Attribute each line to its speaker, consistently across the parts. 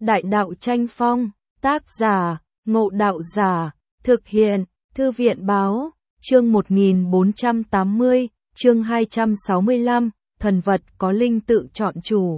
Speaker 1: Đại đạo tranh phong, tác giả, Ngộ Đạo Giả, thực hiện, Thư viện báo, chương 1480, chương 265, thần vật có linh tự chọn chủ.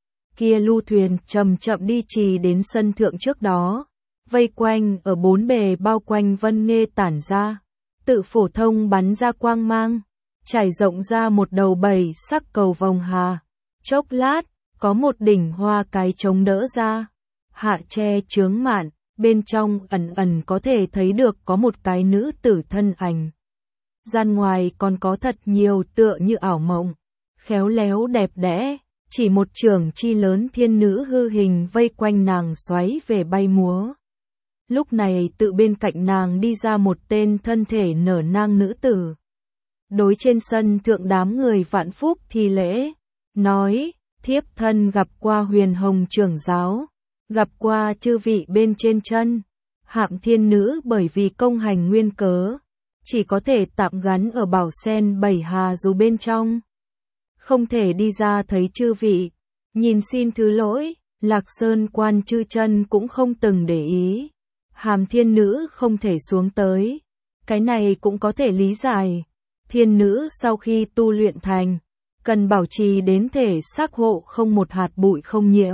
Speaker 1: Kia lưu thuyền chậm chậm đi trì đến sân thượng trước đó, vây quanh ở bốn bề bao quanh vân nghê tản ra, tự phổ thông bắn ra quang mang, trải rộng ra một đầu bảy sắc cầu vồng hà. Chốc lát, có một đỉnh hoa cái chống đỡ ra, hạ che chướng mạn, bên trong ẩn ẩn có thể thấy được có một cái nữ tử thân ảnh. Gian ngoài còn có thật nhiều tựa như ảo mộng, khéo léo đẹp đẽ, chỉ một trường chi lớn thiên nữ hư hình vây quanh nàng xoáy về bay múa. Lúc này tự bên cạnh nàng đi ra một tên thân thể nở nang nữ tử. Đối trên sân thượng đám người vạn phúc thi lễ, nói, thiếp thân gặp qua Huyền Hồng trưởng giáo, gặp qua chư vị bên trên chân. Hạm thiên nữ bởi vì công hành nguyên cớ, chỉ có thể tạm gắn ở bảo sen bảy hà dù bên trong. Không thể đi ra thấy chư vị, nhìn xin thứ lỗi, Lạc Sơn quan chư chân cũng không từng để ý. Hàm thiên nữ không thể xuống tới, cái này cũng có thể lý giải. Thiên nữ sau khi tu luyện thành, cần bảo trì đến thể xác hộ không một hạt bụi không nhiễm.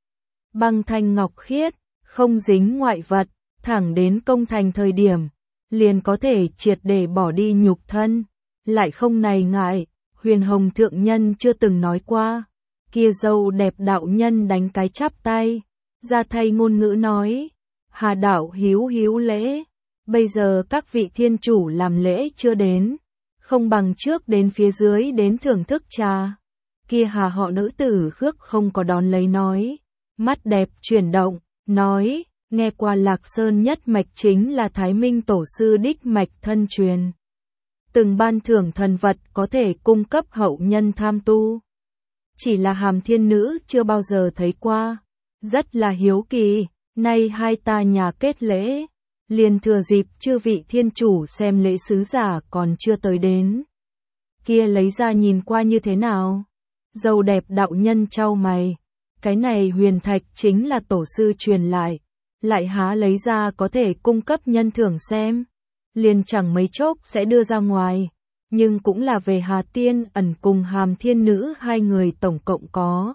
Speaker 1: Băng thanh ngọc khiết, không dính ngoại vật, thẳng đến công thành thời điểm, liền có thể triệt để bỏ đi nhục thân. Lại không này ngại, Huyền Hồng thượng nhân chưa từng nói qua. Kia dâu đẹp đạo nhân đánh cái chắp tay, ra thay ngôn ngữ nói, Hà đạo hiếu hiếu lễ, bây giờ các vị thiên chủ làm lễ chưa đến, không bằng trước đến phía dưới đến thưởng thức trà. Kia Hà họ nữ tử khước không có đón lấy nói, mắt đẹp chuyển động, nói, nghe qua Lạc Sơn nhất mạch chính là Thái Minh tổ sư đích mạch thân truyền. Từng ban thưởng thần vật có thể cung cấp hậu nhân tham tu. Chỉ là Hàm thiên nữ chưa bao giờ thấy qua, rất là hiếu kỳ, nay hai ta nhà kết lễ, liền thừa dịp chư vị thiên chủ xem lễ sứ giả còn chưa tới đến. Kia lấy ra nhìn qua như thế nào? Dâu đẹp đạo nhân chau mày, cái này huyền thạch chính là tổ sư truyền lại há lấy ra có thể cung cấp nhân thưởng xem, liền chẳng mấy chốc sẽ đưa ra ngoài, nhưng cũng là về Hà Tiên ẩn cùng Hàm thiên nữ hai người tổng cộng có,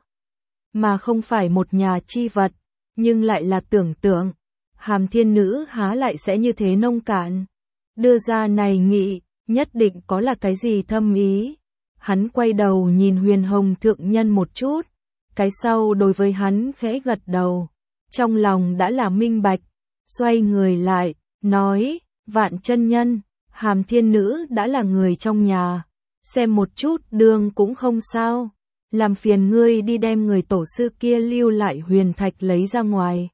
Speaker 1: mà không phải một nhà chi vật, nhưng lại là tưởng tượng, Hàm thiên nữ há lại sẽ như thế nông cạn, đưa ra này nghị, nhất định có là cái gì thâm ý. Hắn quay đầu nhìn Huyền Hồng thượng nhân một chút, cái sau đối với hắn khẽ gật đầu, trong lòng đã là minh bạch, xoay người lại, nói, Vạn chân nhân, Hàm thiên nữ đã là người trong nhà, xem một chút đường cũng không sao, làm phiền ngươi đi đem người tổ sư kia lưu lại huyền thạch lấy ra ngoài.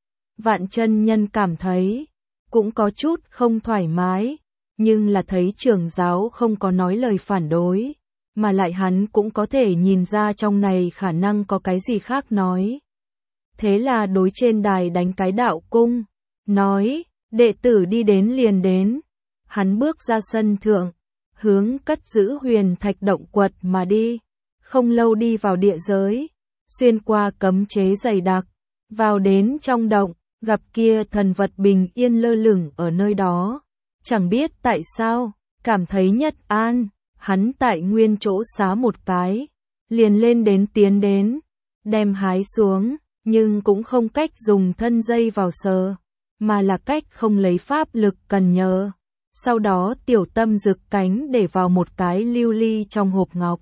Speaker 1: Vạn chân nhân cảm thấy, cũng có chút không thoải mái, nhưng là thấy trưởng giáo không có nói lời phản đối, mà lại hắn cũng có thể nhìn ra trong này khả năng có cái gì khác nói. Thế là đối trên đài đánh cái đạo cung, nói, đệ tử đi đến liền đến. Hắn bước ra sân thượng, hướng cất giữ huyền thạch động quật mà đi, không lâu đi vào địa giới, xuyên qua cấm chế dày đặc, vào đến trong động, gặp kia thần vật bình yên lơ lửng ở nơi đó. Chẳng biết tại sao, cảm thấy nhất an, hắn tại nguyên chỗ xá một cái, liền lên đến tiến đến, đem hái xuống, nhưng cũng không cách dùng thân dây vào sờ, mà là cách không lấy pháp lực cần nhờ. Sau đó tiểu tâm rực cánh để vào một cái lưu ly trong hộp ngọc.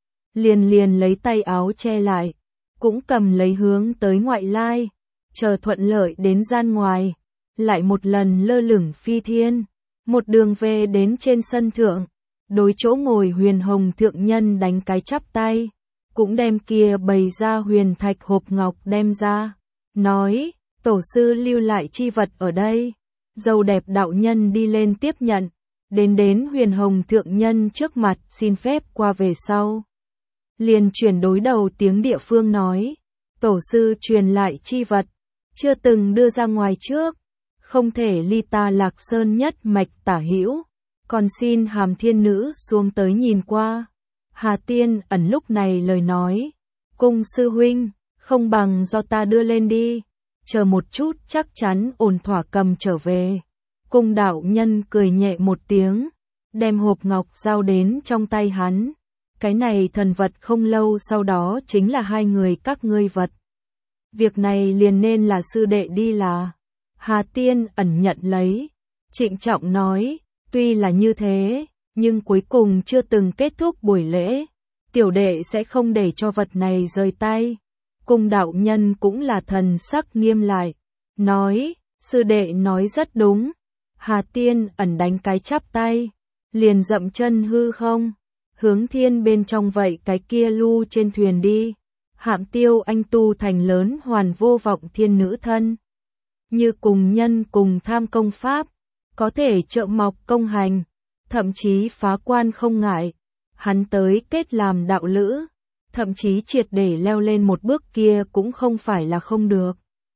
Speaker 1: Liền lấy tay áo che lại, cũng cầm lấy hướng tới ngoại lai, chờ thuận lợi đến gian ngoài, lại một lần lơ lửng phi thiên, một đường về đến trên sân thượng, đối chỗ ngồi Huyền Hồng thượng nhân đánh cái chắp tay, cũng đem kia bày ra huyền thạch hộp ngọc đem ra, nói, tổ sư lưu lại chi vật ở đây. Dâu đẹp đạo nhân đi lên tiếp nhận, đến Huyền Hồng thượng nhân trước mặt xin phép qua về sau. Liền chuyển đối đầu tiếng địa phương nói, tổ sư truyền lại chi vật, chưa từng đưa ra ngoài trước, không thể ly ta Lạc Sơn nhất mạch tả hữu, còn xin Hàm thiên nữ xuống tới nhìn qua. Hà Tiên ẩn lúc này lời nói, cung sư huynh, không bằng do ta đưa lên đi, chờ một chút chắc chắn ổn thỏa cầm trở về. Cung đạo nhân cười nhẹ một tiếng, đem hộp ngọc giao đến trong tay hắn. Cái này thần vật không lâu sau đó chính là hai người các ngươi vật. Việc này liền nên là sư đệ đi là. Hà Tiên ẩn nhận lấy, trịnh trọng nói, tuy là như thế, nhưng cuối cùng chưa từng kết thúc buổi lễ, tiểu đệ sẽ không để cho vật này rời tay. Cung đạo nhân cũng là thần sắc nghiêm lại, nói, sư đệ nói rất đúng. Hà Tiên ẩn đánh cái chắp tay, liền dậm chân hư không, hướng thiên bên trong vậy cái kia lưu trên thuyền đi. Hạm Tiêu anh tu thành lớn hoàn vô vọng thiên nữ thân, như cùng nhân cùng tham công pháp, có thể trợ mọc công hành, thậm chí phá quan không ngại. Hắn tới kết làm đạo lữ, thậm chí triệt để leo lên một bước kia cũng không phải là không được.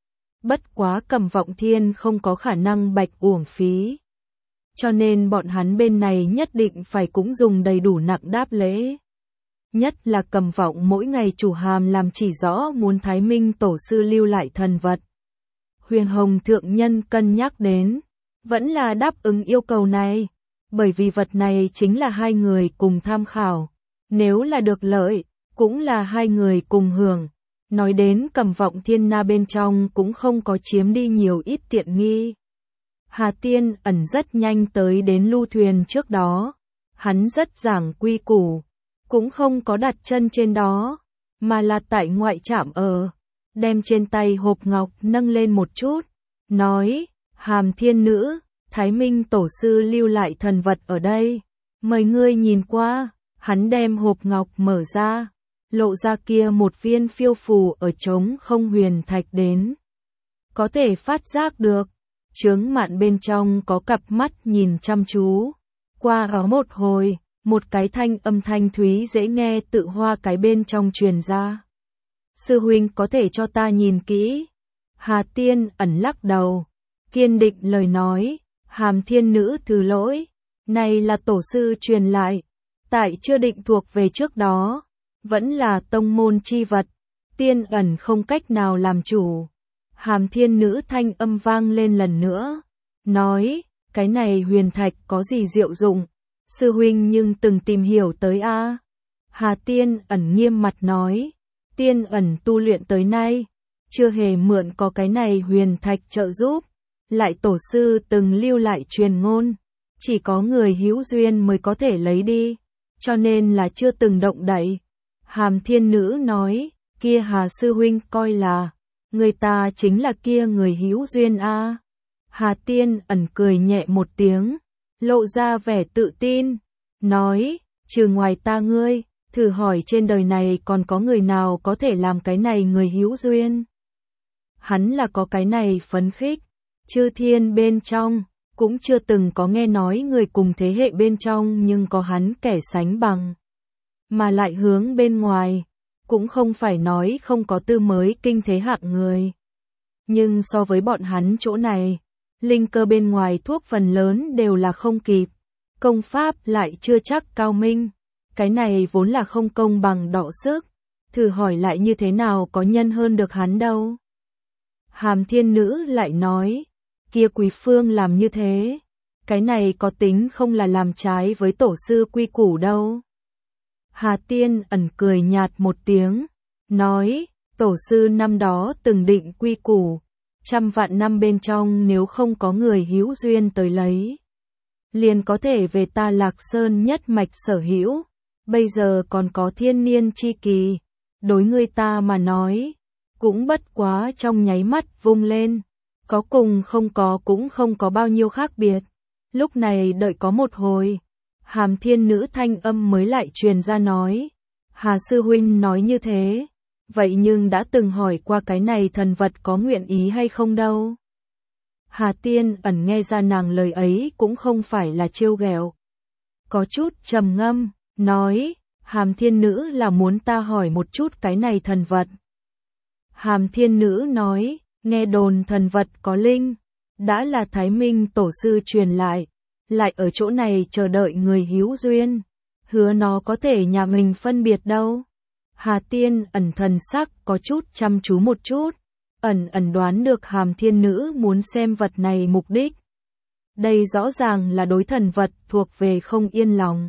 Speaker 1: Bất quá Cầm Vọng Thiên không có khả năng bạch uổng phí, cho nên bọn hắn bên này nhất định phải cũng dùng đầy đủ nặng đáp lễ. Nhất là Cầm Vọng mỗi ngày chủ hàm làm chỉ rõ muốn Thái Minh tổ sư lưu lại thần vật. Huyền Hồng thượng nhân cân nhắc đến, vẫn là đáp ứng yêu cầu này, bởi vì vật này chính là hai người cùng tham khảo, nếu là được lợi, cũng là hai người cùng hưởng. Nói đến Cầm Vọng Thiên Na bên trong cũng không có chiếm đi nhiều ít tiện nghi. Hà Tiên ẩn rất nhanh tới đến lưu thuyền trước đó, hắn rất giảng quy củ, cũng không có đặt chân trên đó, mà là tại ngoại trạm ở, đem trên tay hộp ngọc nâng lên một chút, nói, Hàm Thiên Nữ, Thái Minh tổ sư lưu lại thần vật ở đây, mời ngươi nhìn qua. Hắn đem hộp ngọc mở ra, lộ ra kia một viên phiêu phù ở trống không huyền thạch đến. Có thể phát giác được, chướng mạn bên trong có cặp mắt nhìn chăm chú. Qua đó một hồi, một cái thanh âm thanh thúy dễ nghe tự hoa cái bên trong truyền ra. Sư huynh có thể cho ta nhìn kỹ. Hà Tiên ẩn lắc đầu, kiên định lời nói, Hàm Thiên Nữ thứ lỗi, này là tổ sư truyền lại, tại chưa định thuộc về trước đó, vẫn là tông môn chi vật, tiên ẩn không cách nào làm chủ. Hàm Thiên Nữ thanh âm vang lên lần nữa, nói, cái này huyền thạch có gì diệu dụng, sư huynh nhưng từng tìm hiểu tới a. Hà Tiên ẩn nghiêm mặt nói, tiên ẩn tu luyện tới nay, chưa hề mượn có cái này huyền thạch trợ giúp, lại tổ sư từng lưu lại truyền ngôn, chỉ có người hữu duyên mới có thể lấy đi, cho nên là chưa từng động đậy. Hàm Thiên Nữ nói, kia Hà sư huynh coi là, người ta chính là kia người hữu duyên a. Hà Tiên ẩn cười nhẹ một tiếng, lộ ra vẻ tự tin, nói, trừ ngoài ta ngươi, thử hỏi trên đời này còn có người nào có thể làm cái này người hữu duyên. Hắn là có cái này phấn khích, chư thiên bên trong, cũng chưa từng có nghe nói người cùng thế hệ bên trong nhưng có hắn kẻ sánh bằng. Mà lại hướng bên ngoài, cũng không phải nói không có tư mới kinh thế hạng người. Nhưng so với bọn hắn chỗ này, linh cơ bên ngoài thuốc phần lớn đều là không kịp, công pháp lại chưa chắc cao minh, cái này vốn là không công bằng đọ sức, thử hỏi lại như thế nào có nhân hơn được hắn đâu. Hàm Thiên Nữ lại nói, kia Quý Phương làm như thế, cái này có tính không là làm trái với tổ sư quy củ đâu. Hà Tiên ẩn cười nhạt một tiếng, nói, tổ sư năm đó từng định quy củ, 100 vạn năm bên trong nếu không có người hữu duyên tới lấy, liền có thể về ta Lạc Sơn nhất mạch sở hữu, bây giờ còn có thiên niên chi kỳ, đối người ta mà nói, cũng bất quá trong nháy mắt vung lên, có cùng không có cũng không có bao nhiêu khác biệt. Lúc này đợi có một hồi, Hàm Thiên Nữ thanh âm mới lại truyền ra nói, Hà sư huynh nói như thế, vậy nhưng đã từng hỏi qua cái này thần vật có nguyện ý hay không đâu. Hà Tiên ẩn nghe ra nàng lời ấy cũng không phải là trêu ghẹo, có chút trầm ngâm, nói, Hàm Thiên Nữ là muốn ta hỏi một chút cái này thần vật. Hàm Thiên Nữ nói, nghe đồn thần vật có linh, đã là Thái Minh tổ sư truyền lại ở chỗ này chờ đợi người hữu duyên, hứa nó có thể nhà mình phân biệt đâu. Hà Tiên Ẩn thần sắc có chút chăm chú một chút, ẩn đoán được Hàm Thiên Nữ muốn xem vật này mục đích. Đây rõ ràng là đối thần vật thuộc về không yên lòng.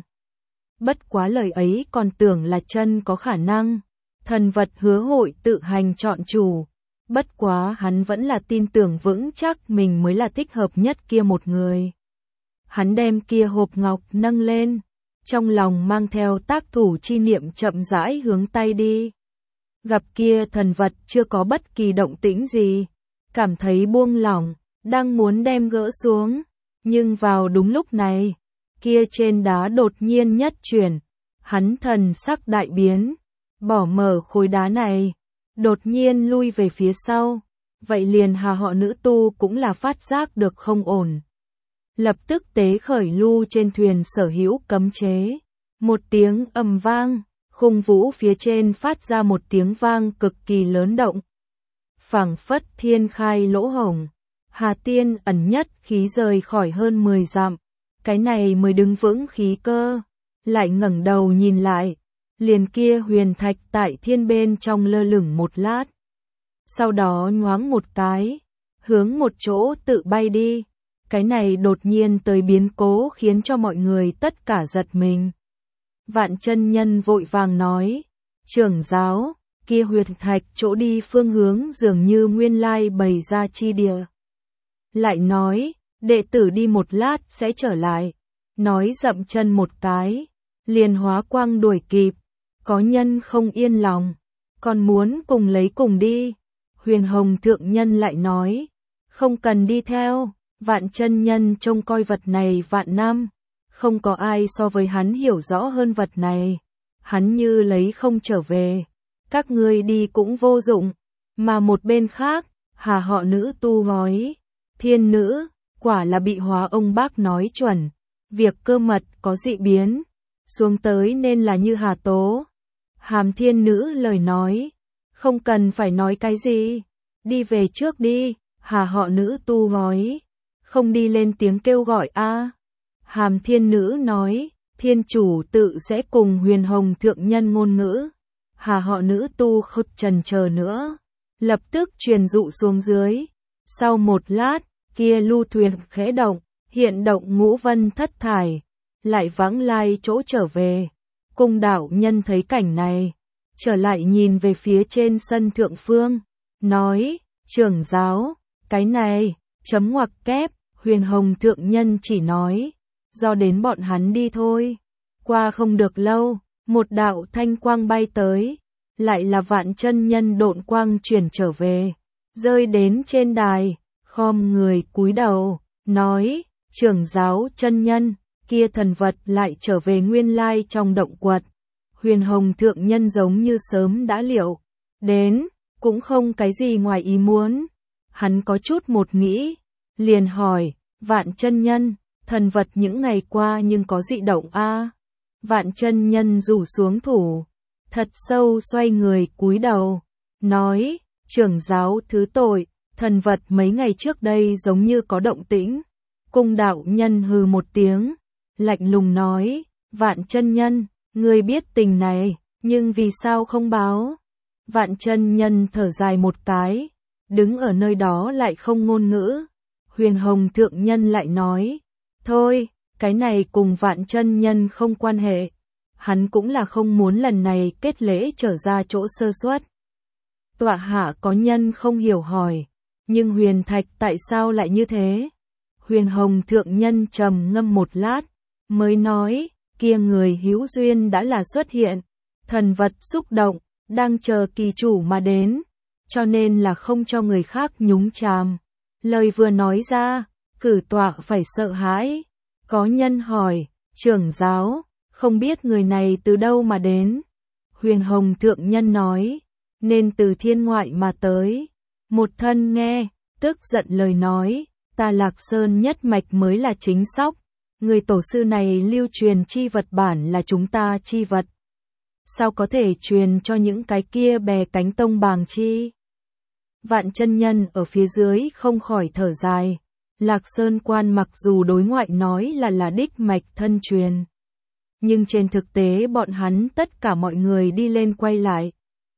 Speaker 1: Bất quá lời ấy còn tưởng là chân có khả năng. Thần vật hứa hội tự hành chọn chủ. Bất quá hắn vẫn là tin tưởng vững chắc mình mới là thích hợp nhất kia một người. Hắn đem kia hộp ngọc nâng lên, trong lòng mang theo tác thủ chi niệm chậm rãi hướng tay đi. Gặp kia thần vật chưa có bất kỳ động tĩnh gì, cảm thấy buông lỏng, đang muốn đem gỡ xuống, nhưng vào đúng lúc này, kia trên đá đột nhiên nhất chuyển, hắn thần sắc đại biến, bỏ mở khối đá này, đột nhiên lui về phía sau, vậy liền Hà họ nữ tu cũng là phát giác được không ổn. Lập tức tế khởi lưu trên thuyền sở hữu cấm chế, một tiếng ầm vang, khung vũ phía trên phát ra một tiếng vang cực kỳ lớn động. Phảng phất thiên khai lỗ hổng, Hà Tiên Ẩn nhất khí rời khỏi hơn 10 dặm, cái này mới đứng vững khí cơ, lại ngẩng đầu nhìn lại, liền kia huyền thạch tại thiên bên trong lơ lửng một lát. Sau đó nhoáng một cái, hướng một chỗ tự bay đi, cái này đột nhiên tới biến cố khiến cho mọi người tất cả giật mình. Vạn chân nhân vội vàng nói, trưởng giáo, kia huyền thạch chỗ đi phương hướng dường như nguyên lai bày ra chi địa. Lại nói, đệ tử đi một lát sẽ trở lại, nói dậm chân một cái, liền hóa quang đuổi kịp, có nhân không yên lòng, còn muốn cùng lấy cùng đi. Huyền Hồng thượng nhân lại nói, không cần đi theo, vạn chân nhân trông coi vật này vạn năm. Không có ai so với hắn hiểu rõ hơn vật này. Hắn như lấy không trở về. Các ngươi đi cũng vô dụng. Mà một bên khác, Hà họ nữ tu nói. Thiên nữ, quả là bị hóa ông bác nói chuẩn. Việc cơ mật có dị biến. Xuống tới nên là như Hà Tố. Hàm Thiên nữ lời nói. Không cần phải nói cái gì. Đi về trước đi. Hà họ nữ tu nói. Không đi lên tiếng kêu gọi a. Hàm Thiên nữ nói, thiên chủ tự sẽ cùng Huyền Hồng thượng nhân ngôn ngữ. Hà họ nữ tu không chần chờ nữa, lập tức truyền dụ xuống dưới. Sau một lát, kia lưu thuyền khẽ động, hiện động ngũ vân thất thải, lại vãng lai chỗ trở về. Cung đạo nhân thấy cảnh này, trở lại nhìn về phía trên sân thượng phương, nói, trưởng giáo, cái này, chấm ngoặc kép, Huyền Hồng thượng nhân chỉ nói. Do đến bọn hắn đi thôi. Qua không được lâu, một đạo thanh quang bay tới, lại là vạn chân nhân độn quang chuyển trở về, rơi đến trên đài, khom người cúi đầu, nói, trưởng giáo chân nhân, kia thần vật lại trở về nguyên lai trong động quật. Huyền Hồng thượng nhân giống như sớm đã liệu, đến, cũng không cái gì ngoài ý muốn. Hắn có chút một nghĩ, liền hỏi, vạn chân nhân, thần vật những ngày qua nhưng có dị động a. Vạn chân nhân rủ xuống thủ, thật sâu xoay người cúi đầu, nói, trưởng giáo thứ tội, thần vật mấy ngày trước đây giống như có động tĩnh. Cung đạo nhân hừ một tiếng, lạnh lùng nói, vạn chân nhân, ngươi biết tình này, nhưng vì sao không báo? Vạn chân nhân thở dài một cái, đứng ở nơi đó lại không ngôn ngữ. Huyền Hồng thượng nhân lại nói, thôi, cái này cùng vạn chân nhân không quan hệ. Hắn cũng là không muốn lần này kết lễ trở ra chỗ sơ suất. Tọa hạ có nhân không hiểu hỏi, nhưng huyền thạch tại sao lại như thế? Huyền Hồng thượng nhân trầm ngâm một lát, mới nói, kia người hữu duyên đã là xuất hiện, thần vật xúc động, đang chờ kỳ chủ mà đến, cho nên là không cho người khác nhúng chàm. Lời vừa nói ra, cử tọa phải sợ hãi. Có nhân hỏi, trưởng giáo, không biết người này từ đâu mà đến. Huyền Hồng thượng nhân nói, nên từ thiên ngoại mà tới. Một thân nghe, tức giận lời nói, ta Lạc Sơn nhất mạch mới là chính sóc. Người tổ sư này lưu truyền chi vật bản là chúng ta chi vật. Sao có thể truyền cho những cái kia bè cánh tông bàng chi? Vạn chân nhân ở phía dưới không khỏi thở dài. Lạc Sơn quan mặc dù đối ngoại nói là đích mạch thân truyền, nhưng trên thực tế bọn hắn tất cả mọi người đi lên quay lại.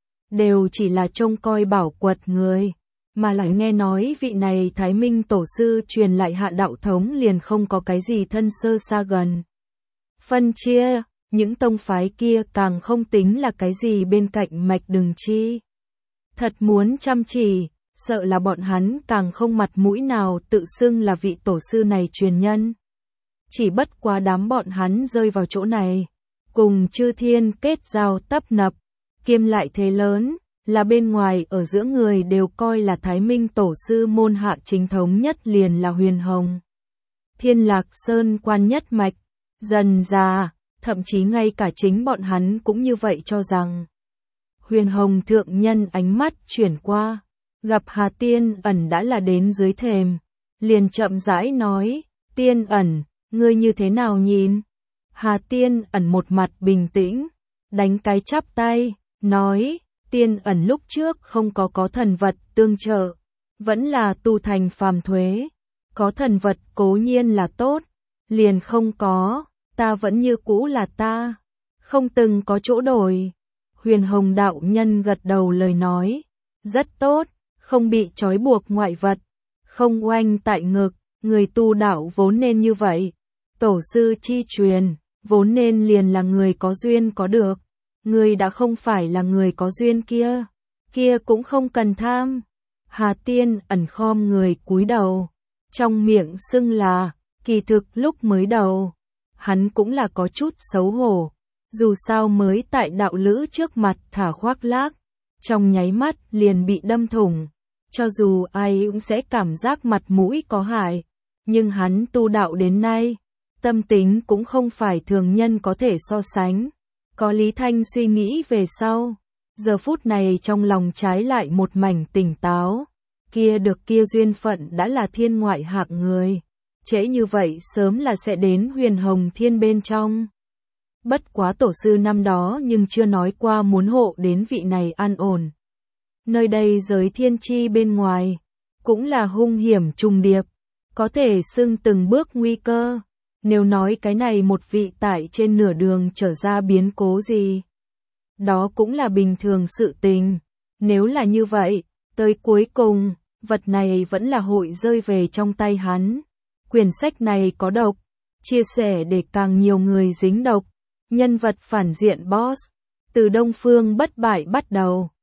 Speaker 1: Đều chỉ là trông coi bảo quật người, mà lại nghe nói vị này Thái Minh tổ sư truyền lại hạ đạo thống liền không có cái gì thân sơ xa gần. Phân chia, những tông phái kia càng không tính là cái gì bên cạnh mạch đường chi. Thật muốn chăm chỉ, sợ là bọn hắn càng không mặt mũi nào tự xưng là vị tổ sư này truyền nhân. Chỉ bất quá đám bọn hắn rơi vào chỗ này, cùng chư thiên kết giao tấp nập, kiêm lại thế lớn, là bên ngoài ở giữa người đều coi là Thái Minh tổ sư môn hạ chính thống nhất liền là Huyền Hồng. Thiên Lạc Sơn quan nhất mạch, dần già, thậm chí ngay cả chính bọn hắn cũng như vậy cho rằng. Huyền Hồng thượng nhân ánh mắt chuyển qua, gặp Hà Tiên Ẩn đã là đến dưới thềm, liền chậm rãi nói, Tiên Ẩn, ngươi như thế nào nhìn? Hà Tiên Ẩn một mặt bình tĩnh, đánh cái chắp tay, nói, Tiên Ẩn lúc trước không có thần vật tương trợ, vẫn là tu thành phàm thuế, có thần vật cố nhiên là tốt, liền không có, ta vẫn như cũ là ta, không từng có chỗ đổi. Huyền Hồng đạo nhân gật đầu lời nói, rất tốt, không bị trói buộc ngoại vật, không oanh tại ngực, người tu đạo vốn nên như vậy. Tổ sư chi truyền, vốn nên liền là người có duyên có được, người đã không phải là người có duyên kia cũng không cần tham. Hà Tiên Ẩn khom người cúi đầu, trong miệng xưng là, kỳ thực lúc mới đầu, hắn cũng là có chút xấu hổ, dù sao mới tại đạo lữ trước mặt thả khoác lác, trong nháy mắt liền bị đâm thủng, cho dù ai cũng sẽ cảm giác mặt mũi có hại, nhưng hắn tu đạo đến nay, tâm tính cũng không phải thường nhân có thể so sánh. Có Lý Thanh suy nghĩ về sau, giờ phút này trong lòng trái lại một mảnh tỉnh táo, kia được kia duyên phận đã là thiên ngoại hạng người, trễ như vậy sớm là sẽ đến Huyền Hồng Thiên bên trong. Bất quá tổ sư năm đó nhưng chưa nói qua muốn hộ đến vị này an ổn. Nơi đây giới thiên chi bên ngoài, cũng là hung hiểm trùng điệp, có thể xưng từng bước nguy cơ. Nếu nói cái này một vị tại trên nửa đường trở ra biến cố gì, đó cũng là bình thường sự tình. Nếu là như vậy, tới cuối cùng, vật này vẫn là hội rơi về trong tay hắn. Quyển sách này có độc, chia sẻ để càng nhiều người dính độc. Nhân vật phản diện boss, từ Đông Phương Bất Bại bắt đầu.